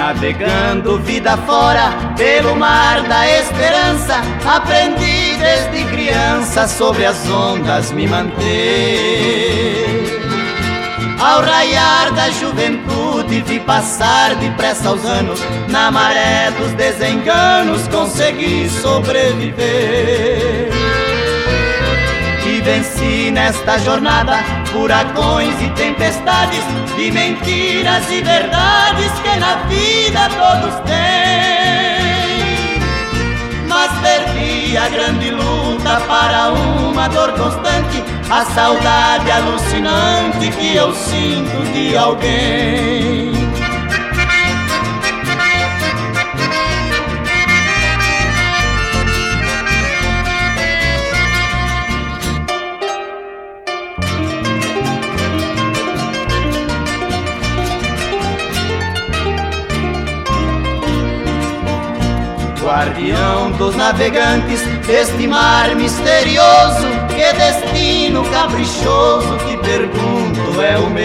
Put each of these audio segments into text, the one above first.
Navegando vida fora, pelo mar da esperança, aprendi desde criança sobre as ondas me manter. Ao raiar da juventude vi passar depressa os anos, na maré dos desenganos consegui sobreviver. E venci nesta jornada furacões e tempestades, de mentiras e verdades que na vida todos têm. Mas perdi a grande luta para uma dor constante, a saudade alucinante que eu sinto de alguém. Guardião dos navegantes, este mar misterioso, que destino caprichoso, te pergunto, é o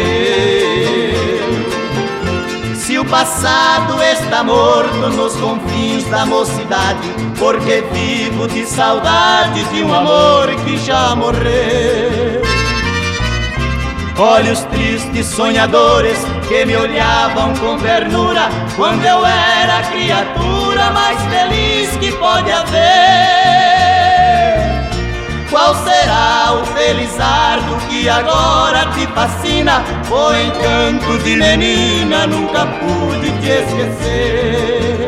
meu. Se o passado está morto nos confins da mocidade, porque vivo de saudade de um amor que já morreu. Olhos tristes sonhadores que me olhavam com ternura quando eu era criatura mais feliz que pode haver. Qual será o felizardo que agora te fascina? O encanto de menina nunca pude te esquecer.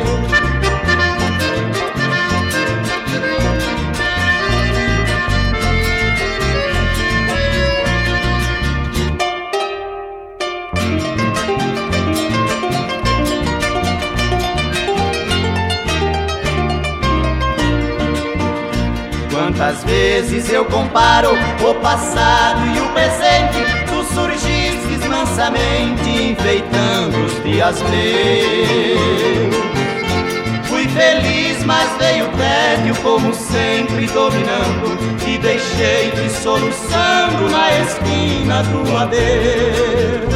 Quantas vezes eu comparo o passado e o presente, tu surgistes mansamente enfeitando os dias meus. Fui feliz, mas veio o tédio como sempre dominando, e deixei-te soluçando na esquina do adeus.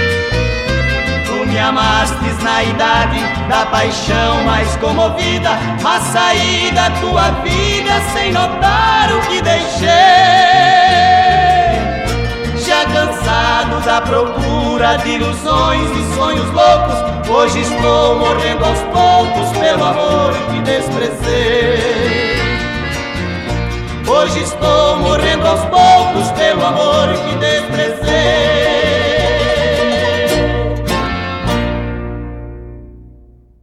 Me amastes na idade da paixão mais comovida, mas saí da tua vida sem notar o que deixei. Já cansado da procura de ilusões e sonhos loucos, hoje estou morrendo aos poucos pelo amor que desprezei. Hoje estou morrendo aos poucos